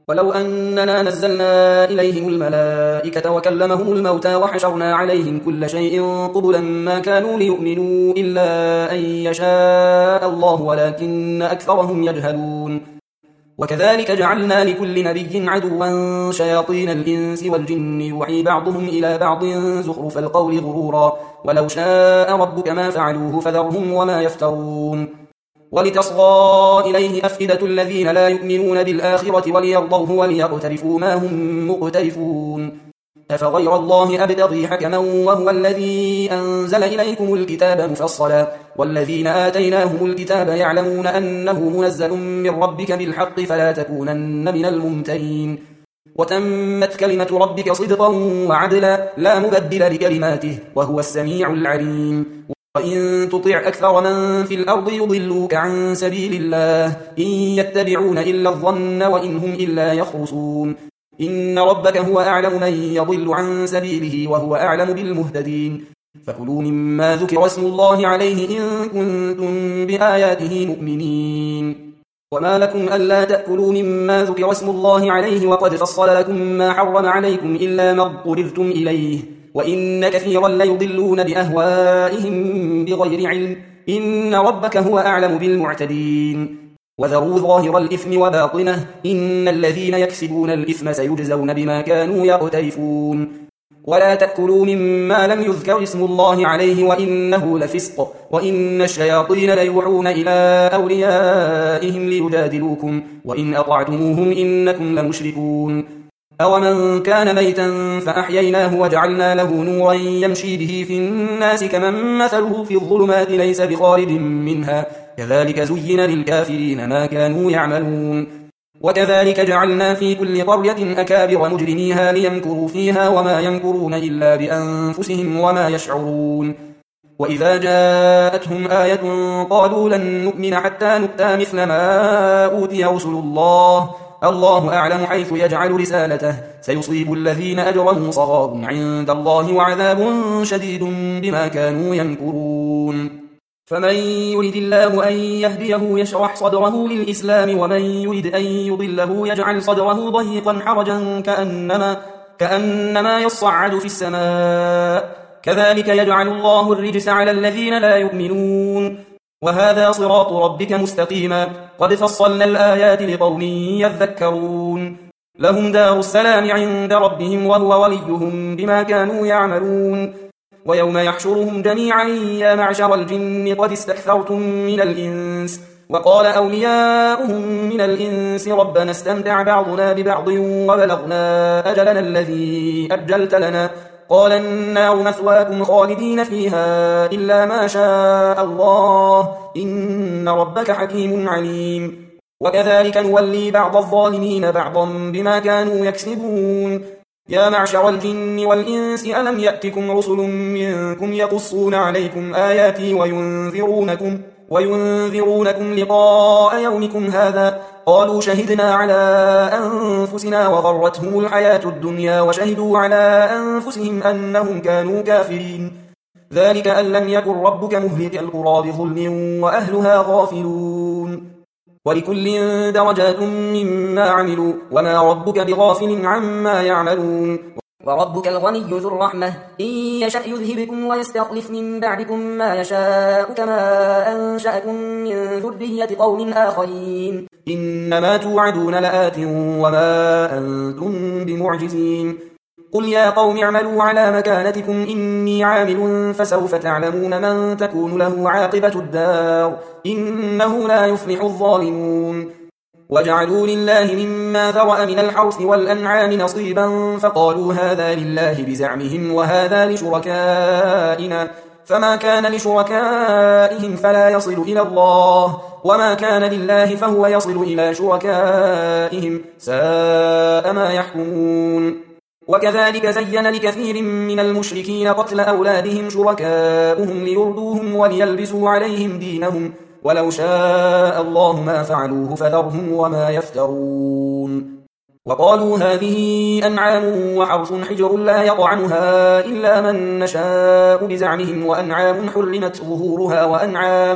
ولو أننا نزلنا إليهم الملائكة وكلمهم الموتى وحشرنا عليهم كل شيء قبلا ما كانوا ليؤمنوا إلا أن يشاء الله ولكن أكثرهم يجهلون. وكذلك جعلنا لكل نبي عدوا شياطين الإنس والجن يوحي بعضهم إلى بعض زخرف القول غرورا ولو شاء ربك ما فعلوه فذرهم وما يفترون. ولتصغى إليه أفئدة الذين لا يؤمنون بالآخرة وليرضوه وليقترفوا ما هم مقترفون. أفغير الله أبتغي حكما وهو الذي أنزل إليكم الكتاب مفصلا والذين آتيناهم الكتاب يعلمون أنه منزل من ربك بالحق فلا تكونن من الممترين. وتمت كلمة ربك صدقا وعدلا لا مبدل لكلماته وهو السميع العليم. وإن تطع أكثر من في الأرض يضلوك عن سبيل الله إن يتبعون إلا الظن وإن هم إلا يخرصون. إن ربك هو أعلم من يضل عن سبيله وهو أعلم بالمهتدين. فكلوا مما ذكر اسم الله عليه إن كنتم بآياته مؤمنين. وما لكم ألا تأكلوا مما ذكر اسم الله عليه وقد فصل لكم ما حرم عليكم إلا ما اضطررتم إليه وإن كثيرا ليضلون بأهوائهم بغير علم إن ربك هو أعلم بالمعتدين. وذروا ظاهر الإثم وباطنه إن الذين يكسبون الإثم سيجزون بما كانوا يقترفون. ولا تأكلوا مما لم يذكر اسم الله عليه وإنه لفسق وإن الشياطين ليوحون إلى أوليائهم ليجادلوكم وإن أطعتموهم إنكم لمشركون. أومن كان ميتا فأحييناه وجعلنا له نورا يمشي به في الناس كمن مثله في الظلمات ليس بخارج منها كذلك زين للكافرين ما كانوا يعملون. وكذلك جعلنا في كل قرية أكابر مجرميها ليمكروا فيها وما يمكرون إلا بأنفسهم وما يشعرون. وإذا جاءتهم آية قالوا لن نؤمن حتى نؤتى مثل ما أوتي رسل الله أعلم حيث يجعل رسالته سيصيب الذين أجرموا صغار عند الله وعذاب شديد بما كانوا يمكرون. فمن يرد الله أن يهديه يشرح صدره للإسلام ومن يرد أن يضله يجعل صدره ضيقا حرجا كأنما يصعد في السماء كذلك يجعل الله الرجس على الذين لا يؤمنون. وهذا صراط ربك مستقيما قد فصلنا الآيات لقوم يذكرون. لهم دار السلام عند ربهم وهو وليهم بما كانوا يعملون. ويوم يحشرهم جميعا يا معشر الجن قد استكثرتم من الإنس وقال أولياؤهم من الإنس ربنا استمتع بعضنا ببعض وبلغنا أجلنا الذي أجلت لنا قال النار مثواكم خالدين فيها إلا ما شاء الله إن ربك حكيم عليم. وكذلك نولي بعض الظالمين بعضا بما كانوا يكسبون. يا معشر الجن والإنس ألم يأتكم رسل منكم يقصون عليكم آياتي وينذرونكم لقاء يومكم هذا قالوا شهدنا على أنفسنا وغرتهم الحياة الدنيا وشهدوا على أنفسهم أنهم كانوا كافرين. ذلك أن لم يكن ربك مهلك القرى بظلم وأهلها غافلون. ولكل درجات مما عملوا وما ربك بغافل عما يعملون. وربك الغني ذو الرحمة إن يشأ يذهبكم ويستخلف من بعدكم ما يشاء كما أنشأكم من ذرية قوم آخرين إنما توعدون لآت وما أنتم بمعجزين. قل يا قوم اعملوا على مكانتكم إني عامل فسوف تعلمون من تكون له عاقبة الدار إنه لا يفلح الظالمون. وجعلوا لله مما ذرأ من الحرث والأنعام نصيبا فقالوا هذا لله بزعمهم وهذا لشركائنا فما كان لشركائهم فلا يصل إلى الله وما كان لله فهو يصل إلى شركائهم ساء ما يحكمون. وكذلك زين لكثير من المشركين قتل أولادهم شركاؤهم ليردوهم وليلبسوا عليهم دينهم ولو شاء الله ما فعلوه فذرهم وما يفترون. وقالوا هذه أنعام وحرث حجر لا يطعمها إلا من نشاء بزعمهم وأنعام حرمت ظهورها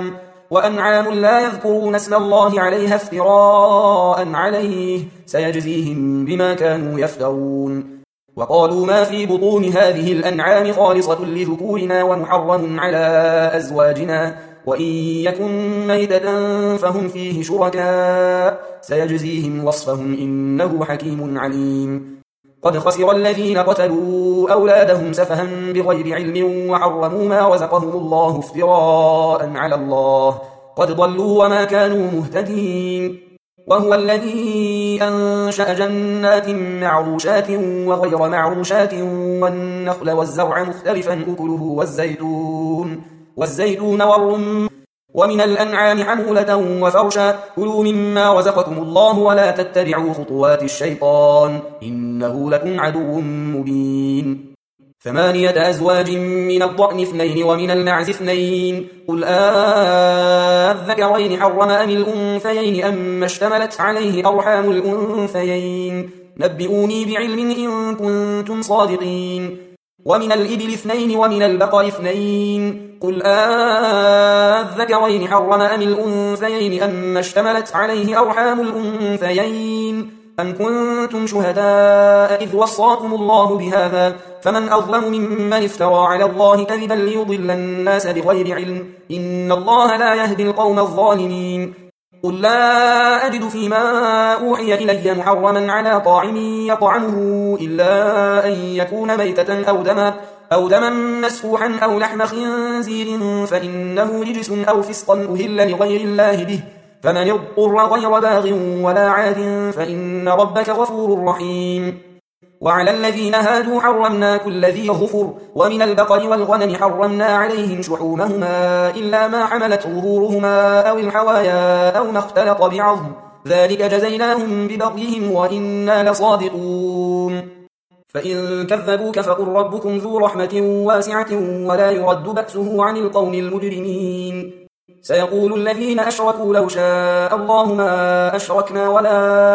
وأنعام لا يذكرون اسم الله عليها افتراء عليه سيجزيهم بما كانوا يفترون. وقالوا ما في بطون هذه الأنعام خالصة لذكورنا ومحرم على أزواجنا وإن يكن ميتة فهم فيه شركاء سيجزيهم وصفهم إنه حكيم عليم. قد خسر الذين قتلوا أولادهم سفها بغير علم وحرموا ما رزقهم الله افتراء على الله قد ضلوا وما كانوا مهتدين. وهو الذي أنشأ جنات معروشات وغير معروشات والنخل والزرع مختلفا أكله والزيتون والرمان ومن الأنعام حمولة وفرشا كلوا مما رزقكم الله ولا تتبعوا خطوات الشيطان إنه لكم عدو مبين. 8 أزواج من الضأن 2 ومن المعز 2 قل الذكرين حرم أم الأنثيين أم اشتملت عليه أرحام الأنثيين نبئوني بعلم إن كنتم صادقين. ومن الإبل 2 ومن البقر 2 قل الذكرين حرم أم الأنثيين أم اشتملت عليه أرحام الأنثيين أم كنتم شهداء إذ وصاكم الله بهذا فمن أظلم ممن افترى على الله كذبا ليضل الناس بغير علم إن الله لا يهدي القوم الظالمين. قل لا أجد فيما أوحي إلي محرما على طاعم يطعمه إلا أن يكون ميتة أو دما مسفوحا أو لحم خنزير فإنه رجس أو فسقا أهل لغير الله به فمن اضطر غير باغ ولا عاد فإن ربك غفور رحيم. وعلى الذين هادوا حرمنا كل ذي ظفر ومن البقر والغنم حرمنا عليهم شحومهما إلا ما حملت ظهورهما أو الحوايا أو ما اختلط بعظم ذلك جزيناهم ببغيهم وإنا لصادقون. فإن كذبوك فقل ربكم ذو رحمة واسعة ولا يرد بأسه عن القوم المجرمين. سيقول الذين أشركوا لو شاء الله ما أشركنا ولا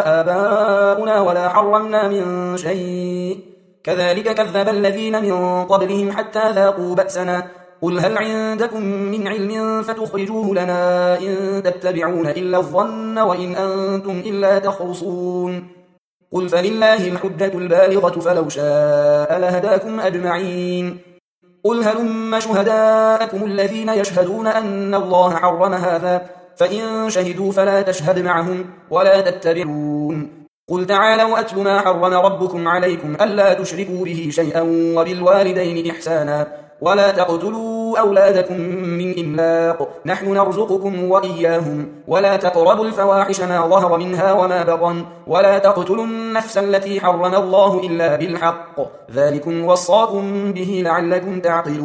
آباؤنا ولا حرمنا من شيء كذلك كذب الذين من قبلهم حتى ذاقوا بأسنا قل هل عندكم من علم فتخرجوه لنا إن تتبعون إلا الظن وإن أنتم إلا تخرصون. قل فلله الحجة البالغة فلو شاء لهداكم أجمعين. قل هلم شهداءكم الذين يشهدون أن الله حرم هذا فإن شهدوا فلا تشهد معهم ولا تتبعون. قل تعالوا أتل ما حرم ربكم عليكم ألا تشركوا به شيئا وبالوالدين إحسانا ولا تقتلوا أولادكم من إملاق نحن نرزقكم وإياهم ولا تقربوا الفواحش ما ظهر منها وما بطن ولا تقتلوا النفس التي حرم الله إلا بالحق ذلكم وصاكم به لعلكم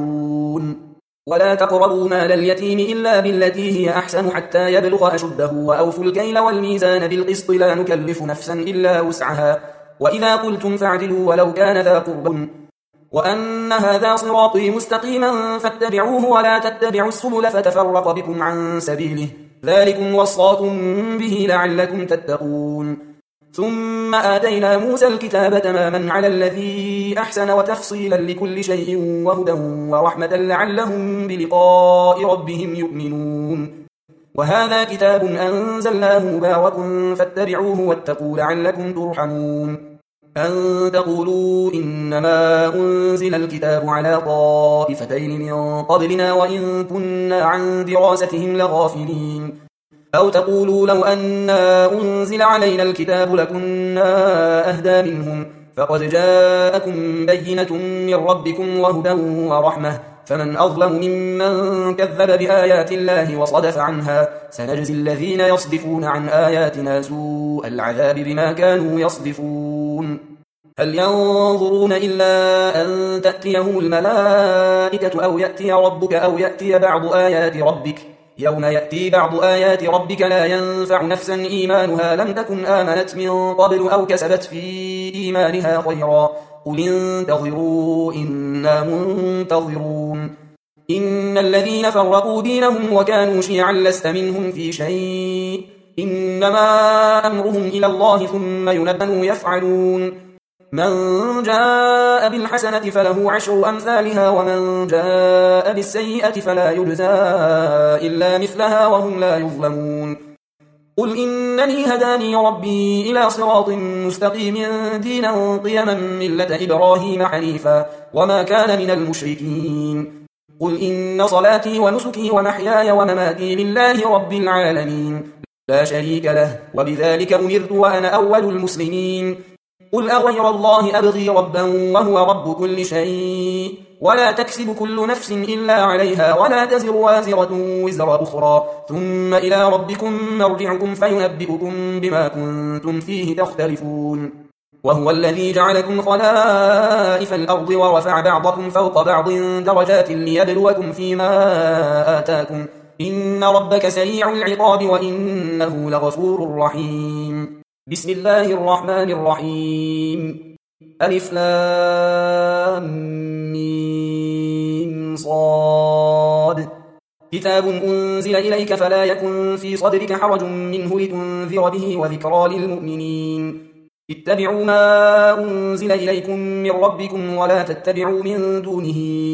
تعقلون. ولا تقربوا مال اليتيم إلا بالتي هي أحسن حتى يبلغ أشده وأوفوا الكيل والميزان بالقسط لا نكلف نفسا إلا وسعها وإذا قلتم فاعدلوا ولو كان ذا قربى وأن هذا صراطي مستقيما فاتبعوه ولا تتبعوا السبل فتفرق بكم عن سبيله ذلكم وصاكم به لعلكم تتقون. ثم آتينا موسى الكتاب تماما على الذي أحسن وتفصيلا لكل شيء وهدى ورحمة لعلهم بلقاء ربهم يؤمنون. وهذا كتاب أنزلناه مبارك فاتبعوه واتقوا لعلكم ترحمون. أن تقولوا إنما أنزل الكتاب على طائفتين من قبلنا وإن كنا عن دراستهم لغافلين أو تقولوا لو أنا أنزل علينا الكتاب لكنا أهدى منهم فقد جاءكم بينة من ربكم وهدى ورحمة فمن أظلم ممن كذب بآيات الله وصدف عنها سنجزي الذين يصدفون عن آياتنا سوء العذاب بما كانوا يصدفون. هل ينظرون إلا أن تأتيهم الملائكة أو يأتي ربك أو يأتي بعض آيات ربك يوم يأتي بعض آيات ربك لا ينفع نفسا إيمانها لم تكن آمنت من قبل أو كسبت في إيمانها خيرا قل انتظروا إنا منتظرون. إن الذين فرقوا دينهم وكانوا شيعا لست منهم في شيء إنما أمرهم إلى الله ثم ينبئهم يفعلون. من جاء بالحسنة فله 10 أمثالها ومن جاء بالسيئة فلا يجزى إلا مثلها وهم لا يظلمون قل إنني هداني ربي إلى صراط مستقيم دينا قيما ملة إبراهيم حنيفا وما كان من المشركين قل إن صلاتي ونسكي ومحياي ومماتي لله رب العالمين لا شريك له وبذلك أمرت وأنا أول المسلمين قل أغير الله أبغي ربا وهو رب كل شيء ولا تكسب كل نفس إلا عليها ولا تزر وازرة وزر أخرى ثم إلى ربكم مرجعكم فينبئكم بما كنتم فيه تختلفون وهو الذي جعلكم خلائف الأرض ورفع بعضكم فوق بعض درجات ليبلوكم فيما آتاكم إن ربك سريع العقاب وإنه لغفور رحيم بسم الله الرحمن الرحيم ألف لام ميم صاد كتاب أنزل إليك فلا يكن في صدرك حرج منه لتنذر به وذكرى للمؤمنين اتبعوا ما أنزل إليكم من ربكم ولا تتبعوا من دونه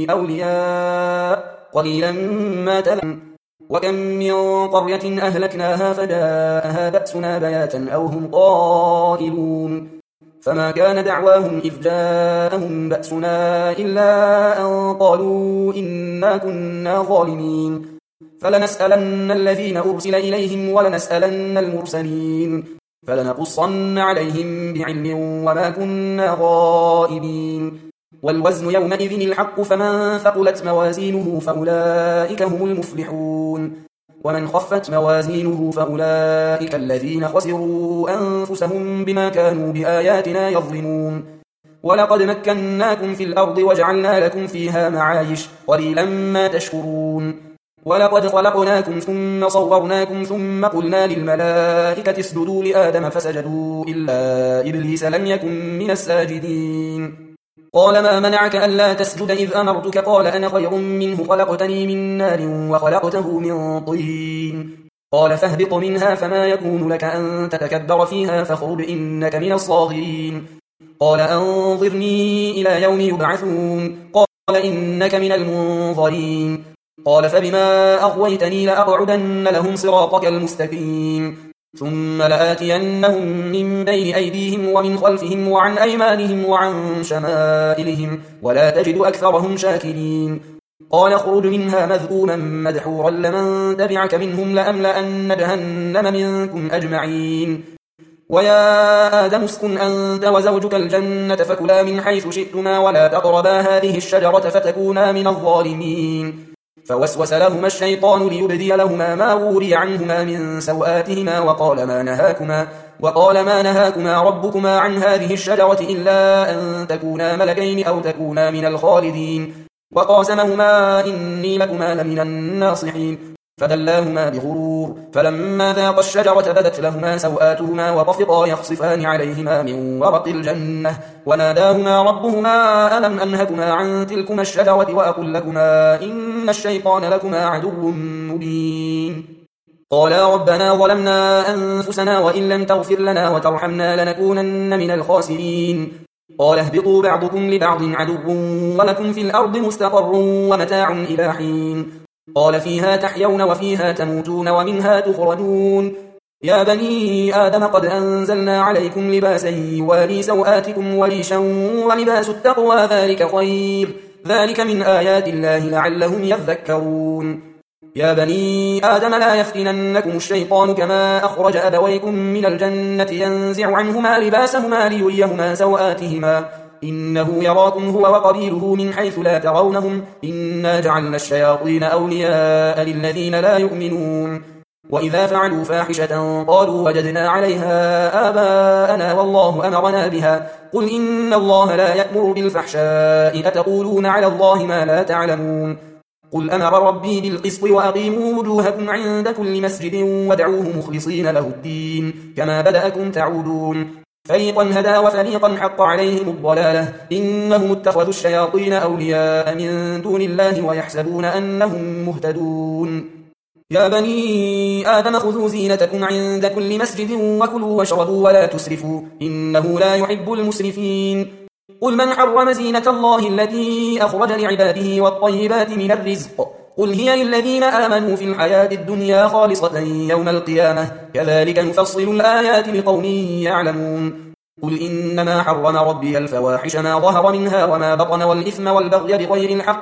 أولياء قليلا ما تذكرون وكم من قرية أهلكناها فجاءها بأسنا بياتا أو هم قائلون فما كان دعواهم إذ جاءهم بأسنا إلا أن قالوا إنا كنا ظالمين فلنسألن الذين أرسل إليهم ولنسألن المرسلين فلنقصن عليهم بعلم وما كنا غائبين والوزن يومئذ الحق فمن ثقلت موازينه فأولئك هم المفلحون ومن خفت موازينه فأولئك الذين خسروا أنفسهم بما كانوا بآياتنا يظلمون ولقد مكناكم في الأرض وجعلنا لكم فيها معايش قليلا ما تشكرون ولقد خلقناكم ثم صورناكم ثم قلنا للملائكة اسجدوا لآدم فسجدوا إلا إبليس لم يكن من الساجدين قال ما منعك ألا تسجد إذ أمرتك قال أنا خير منه خلقتني من نار وخلقته من طين قال فاهبط منها فما يكون لك أن تتكبر فيها فاخرج إنك من الصاغرين قال أنظرني إلى يوم يبعثون قال إنك من المنظرين قال فبما أغويتني لأقعدن لهم صراطك المستقيم ثم لآتينهم من بين أيديهم ومن خلفهم وعن أيمانهم وعن شمائلهم ولا تجد أكثرهم شاكرين قال اخرج منها مذءوما مدحورا لمن تبعك منهم لأملأن جهنم منكم أجمعين ويا آدم اسكن أنت وزوجك الجنة فكلا من حيث شئتما ولا تقربا هذه الشجرة فتكونا من الظالمين فوسوس لهما الشيطان ليبدي لهما ما وري عنهما من سوآتهما وقال ما نهاكما ربكما عن هذه الشجرة إلا أن تكونا ملكين أو تكونا من الخالدين وقاسمهما إني لكما لمن الناصحين فدلاهما بغرور فلما ذاقا الشجرة بدت لهما سوآتهما وطفقا يخصفان عليهما من ورق الجنة وناداهما ربهما ألم أنهكما عن تلكما الشجرة وأقل لكما إن الشيطان لكما عدو مبين قالا ربنا ظلمنا أنفسنا وإن لم تغفر لنا وترحمنا لنكونن من الخاسرين قال اهبطوا بعضكم لبعض عدو ولكم في الأرض مستقر ومتاع إلى حين قال فيها تحيون وفيها تموتون ومنها تخرجون يا بني آدم قد أنزلنا عليكم لباسا يواري سوآتكم وريشا ولباس التقوى ذلك خير ذلك من آيات الله لعلهم يذكرون يا بني آدم لا يفتننكم الشيطان كما أخرج أبويكم من الجنة ينزع عنهما لباسهما ليريهما سوآتهما إنه يراكم هو وقبيله من حيث لا ترونهم إنا جعلنا الشياطين أولياء للذين لا يؤمنون وإذا فعلوا فاحشة قالوا وجدنا عليها آباءنا والله أمرنا بها قل إن الله لا يأمر بالفحشاء أتقولون على الله ما لا تعلمون قل أمر ربي بالقسط وأقيموا وجوهكم عند كل مسجد وادعوه مخلصين له الدين كما بدأكم تعودون فريقا هدى وفريقا حق عليهم الضلالة إنهم اتخذوا الشياطين أولياء من دون الله ويحسبون أنهم مهتدون يا بني آدم خذوا زينتكم عند كل مسجد وكلوا واشربوا ولا تسرفوا إنه لا يحب المسرفين قل من حرم زينة الله التي أخرج لعباده والطيبات من الرزق قل هي للذين آمنوا في الحياة الدنيا خالصة يوم القيامة كذلك نفصل الآيات لقوم يعلمون قل إنما حرم ربي الفواحش ما ظهر منها وما بطن والإثم والبغي بغير الحق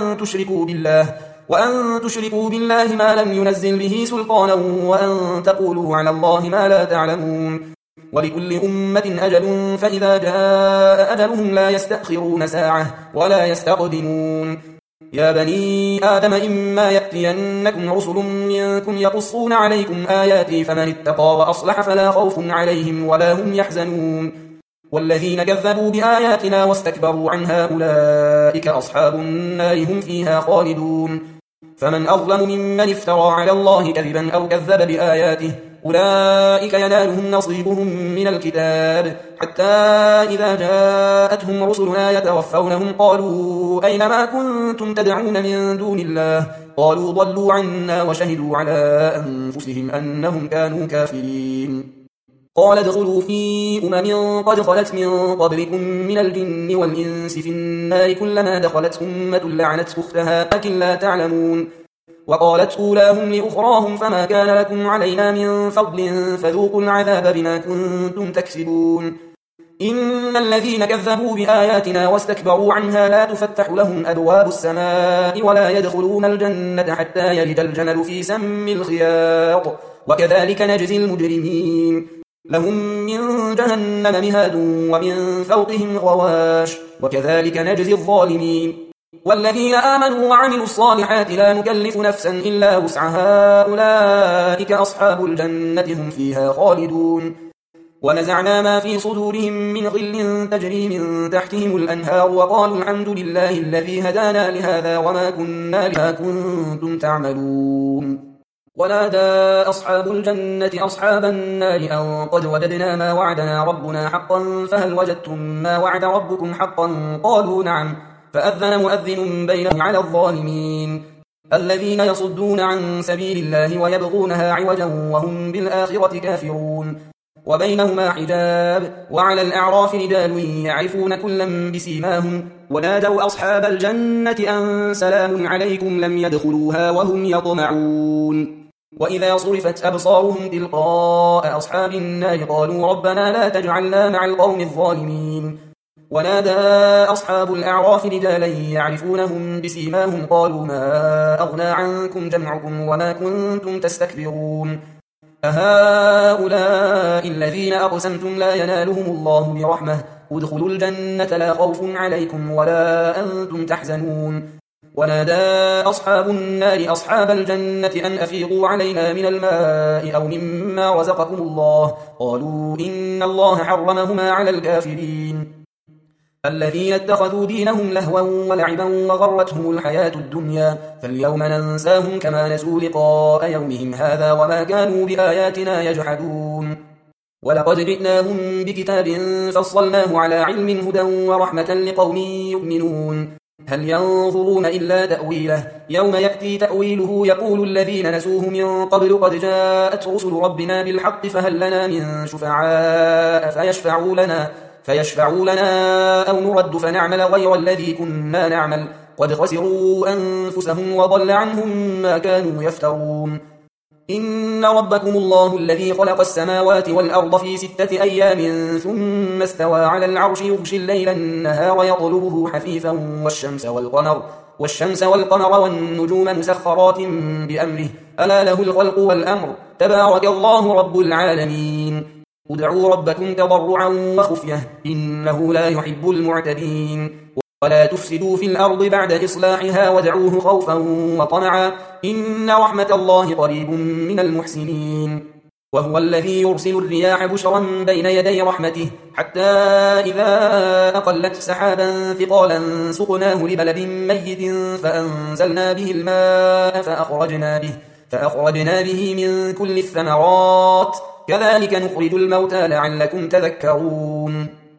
وأن تشركوا بالله ما لم ينزل به سلطانا وأن تقولوا على الله ما لا تعلمون ولكل أمة أجل فإذا جاء أجلهم لا يستأخرون ساعة ولا يستقدمون يا بني آدم إما يأتينكم رسل منكم يقصون عليكم آياتي فمن اتقى وأصلح فلا خوف عليهم ولا هم يحزنون والذين كذبوا بآياتنا واستكبروا عنها أولئك أصحاب النار هم فيها خالدون فمن أظلم ممن افترى على الله كذبا أو كذب بآياته أولئك ينالهم نصيبهم من الكتاب حتى إذا جاءتهم رسلنا يتوفونهم قالوا أين ما كنتم تدعون من دون الله قالوا ضلوا عنا وشهدوا على أنفسهم أنهم كانوا كافرين قال ادخلوا في قد خلت من قبلكم من الجن والإنس في النار كلما دخلت أمة لعنت أختها لكن لا تعلمون وقالت أولاهم لأخراهم فما كان لكم علينا من فضل فذوقوا العذاب بما كنتم تكسبون إن الذين كذبوا بآياتنا واستكبروا عنها لا تفتح لهم أبواب السماء ولا يدخلون الجنة حتى يلج الجمل في سم الخياط وكذلك نجزي المجرمين لهم من جهنم مهاد ومن فوقهم غواش وكذلك نجزي الظالمين والذين آمنوا وعملوا الصالحات لا نكلف نفسا إلا وسعها أولئك أصحاب الجنة هم فيها خالدون ونزعنا ما في صدورهم من غل تجري من تحتهم الأنهار وقالوا الحمد لله الذي هدانا لهذا وما كنا لما كنتم تعملون ونادى أصحاب الجنة أصحاب النار أن قد وجدنا ما وعدنا ربنا حقا فهل وجدتم ما وعد ربكم حقا قالوا نعم فأذن مؤذن بينهم على الظالمين الذين يصدون عن سبيل الله ويبغونها عوجا وهم بالآخرة كافرون وبينهما حجاب وعلى الأعراف رجال يعرفون كلا بسيماهم ونادوا أصحاب الجنة أن سلام عليكم لم يدخلوها وهم يطمعون وإذا صرفت أبصارهم تلقاء أصحاب النار قالوا ربنا لا تجعلنا مع القوم الظالمين ونادى أصحاب الأعراف رجالا يعرفونهم بسيماهم قالوا ما أغنى عنكم جمعكم وما كنتم تستكبرون أهؤلاء الذين أقسمتم لا ينالهم الله برحمة ادخلوا الجنة لا خوف عليكم ولا أنتم تحزنون ونادى أصحاب النار أصحاب الجنة أن أفيضوا علينا من الماء أو مما رزقكم الله قالوا إن الله حرمهما على الكافرين الذين اتخذوا دينهم لهوا ولعبا وغرتهم الحياة الدنيا فاليوم ننساهم كما نسوا لقاء يومهم هذا وما كانوا بآياتنا يجحدون ولقد جئناهم بكتاب فصلناه على علم هدى ورحمة لقوم يؤمنون هل ينظرون إلا تأويله يوم يأتي تأويله يقول الذين نسوه من قبل قد جاءت رسل ربنا بالحق فهل لنا من شفعاء فيشفعوا لنا أو نرد فنعمل غير الذي كنا نعمل قد خسروا أنفسهم وضل عنهم ما كانوا يفترون إن ربكم الله الذي خلق السماوات والأرض في 6 أيام ثم استوى على العرش يغشي الليل النهار يطلبه حثيثا والشمس والقمر والنجوم مسخرات بأمره ألا له الخلق والأمر تبارك الله رب العالمين ادعوا ربكم تضرعا وخفية إنه لا يحب المعتدين ولا تفسدوا في الأرض بعد إصلاحها وادعوه خوفا وطمعا إن رحمة الله قريب من المحسنين وهو الذي يرسل الرياح بشرا بين يدي رحمته حتى إذا أقلت سحابا ثقالا سقناه لبلد ميت فأنزلنا به الماء فأخرجنا به من كل الثمرات كذلك نخرج الموتى لعلكم تذكرون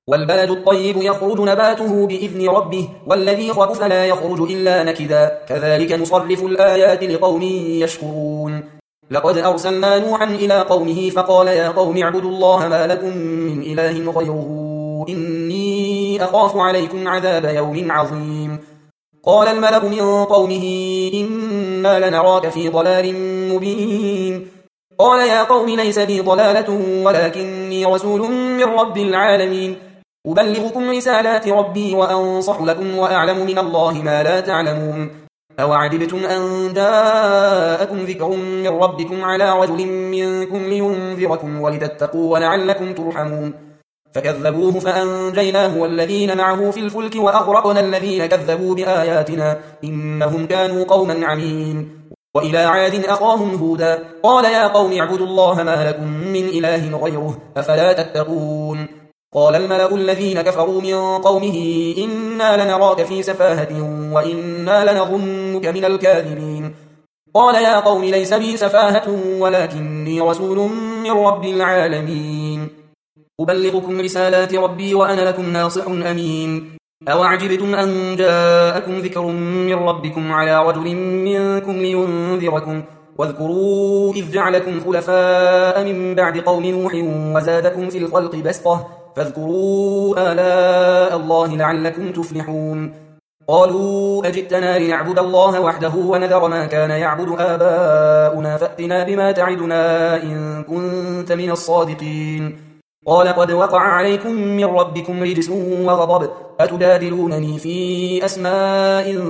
والبلد الطيب يخرج نباته بإذن ربه والذي خبث لا يخرج إلا نكدا كذلك نصرف الآيات لقوم يشكرون لقد أرسلنا نوحا إلى قومه فقال يا قوم اعبدوا الله ما لكم من إله غيره إني أخاف عليكم عذاب يوم عظيم قال الملأ من قومه إنا لنراك في ضلال مبين قال يا قوم ليس بي ضلالة ولكني رسول من رب العالمين أبلغكم رسالات ربي وأنصح لكم وأعلم من الله ما لا تعلمون أوعجبتم أن جاءكم ذكر من ربكم على رجل منكم لينذركم ولتتقوا ولعلكم ترحمون فكذبوه فأنجيناه والذين معه في الفلك وأغرقنا الذين كذبوا بآياتنا إنهم كانوا قوما عمين وإلى عاد أخاهم هودا قال يا قوم اعبدوا الله ما لكم من إله غيره أفلا تتقون قال الملأ الذين كفروا من قومه إنا لنراك في سفاهة وإنا لنظنك من الكاذبين قال يا قوم ليس بي سفاهة ولكني رسول من رب العالمين أبلغكم رسالات ربي وأنا لكم ناصح أمين أوعجبتم أن جاءكم ذكر من ربكم على رجل منكم لينذركم واذكروا إذ جعلكم خلفاء من بعد قوم نوح وزادكم في الخلق بسطة فاذكروا آلاء الله لعلكم تفلحون قالوا أجئتنا لنعبد الله وحده ونذر ما كان يعبد آباؤنا فأتنا بما تعدنا إن كنت من الصادقين قال قد وقع عليكم من ربكم رجس وغضب أتجادلونني في أسماء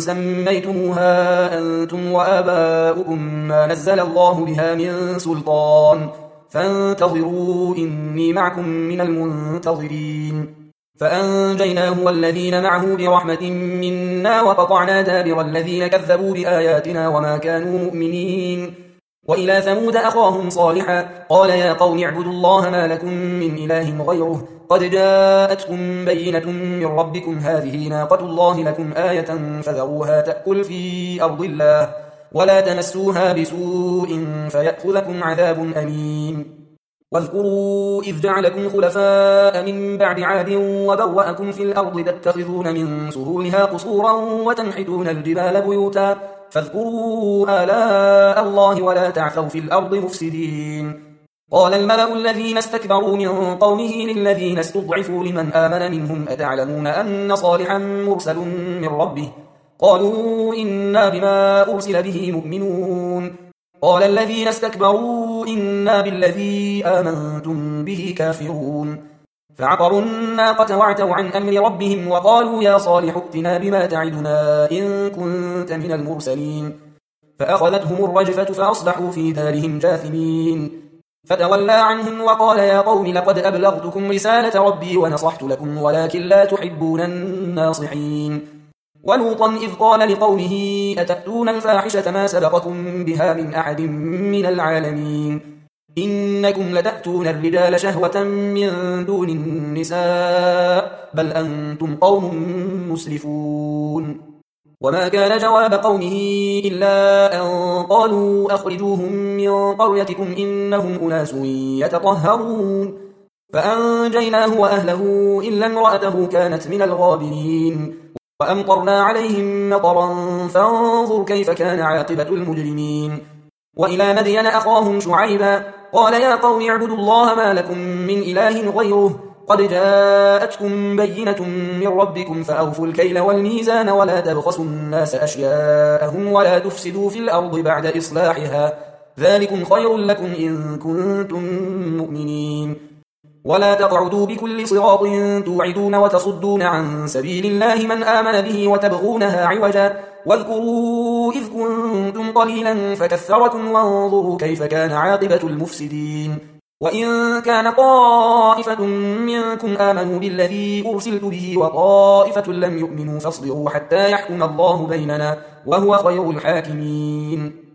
سميتموها أنتم وآباؤكم ما نزل الله بها من سلطان فانتظروا إني معكم من المنتظرين فأنجيناه والذين معه برحمة منا وقطعنا دابر الذين كذبوا بآياتنا وما كانوا مؤمنين وإلى ثمود أخاهم صالحا قال يا قوم اعبدوا الله ما لكم من إله غيره قد جاءتكم بينة من ربكم هذه ناقة الله لكم آية فذروها تأكل في أرض الله ولا تمسوها بسوء فيأخذكم عذاب أليم واذكروا إذ جعلكم خلفاء من بعد عاد وبوأكم في الأرض تتخذون من سهولها قصورا وتنحتون الجبال بيوتا فاذكروا آلاء الله ولا تعثوا في الأرض مفسدين قال الملأ الذين استكبروا من قومه للذين استضعفوا لمن آمن منهم أتعلمون أن صالحا مرسل من ربه قالوا إنا بما أرسل به مؤمنون قال الذين استكبروا إنا بالذي آمنتم به كافرون فعقروا الناقة وعتوا عن أمر ربهم وقالوا يا صالح ائتنا بما تعدنا إن كنت من المرسلين فأخذتهم الرجفة فأصبحوا في دارهم جاثمين فتولى عنهم وقال يا قوم لقد أبلغتكم رسالة ربي ونصحت لكم ولكن لا تحبون الناصحين ولوطا إذ قال لقومه أتأتون الفاحشة ما سبقكم بها من أحد من العالمين إنكم لتأتون الرجال شهوة من دون النساء بل أنتم قوم مسرفون وما كان جواب قومه إلا أن قالوا أخرجوهم من قريتكم إنهم أناس يتطهرون فأنجيناه وأهله إلا امرأته كانت من الغابرين وأمطرنا عليهم مطرا فانظر كيف كان عاقبة المجرمين وإلى مدين أخاهم شعيبا قال يا قوم اعبدوا الله ما لكم من إله غيره قد جاءتكم بينة من ربكم فأوفوا الكيل والميزان ولا تبخسوا الناس أشياءهم ولا تفسدوا في الأرض بعد إصلاحها ذلكم خير لكم إن كنتم مؤمنين ولا تقعدوا بكل صراط توعدون وتصدون عن سبيل الله من آمن به وتبغونها عوجا واذكروا إذ كنتم قليلا فكثركم وانظروا كيف كان عاقبة المفسدين وإن كان طائفة منكم آمنوا بالذي أرسلت به وطائفة لم يؤمنوا فاصبروا حتى يحكم الله بيننا وهو خير الحاكمين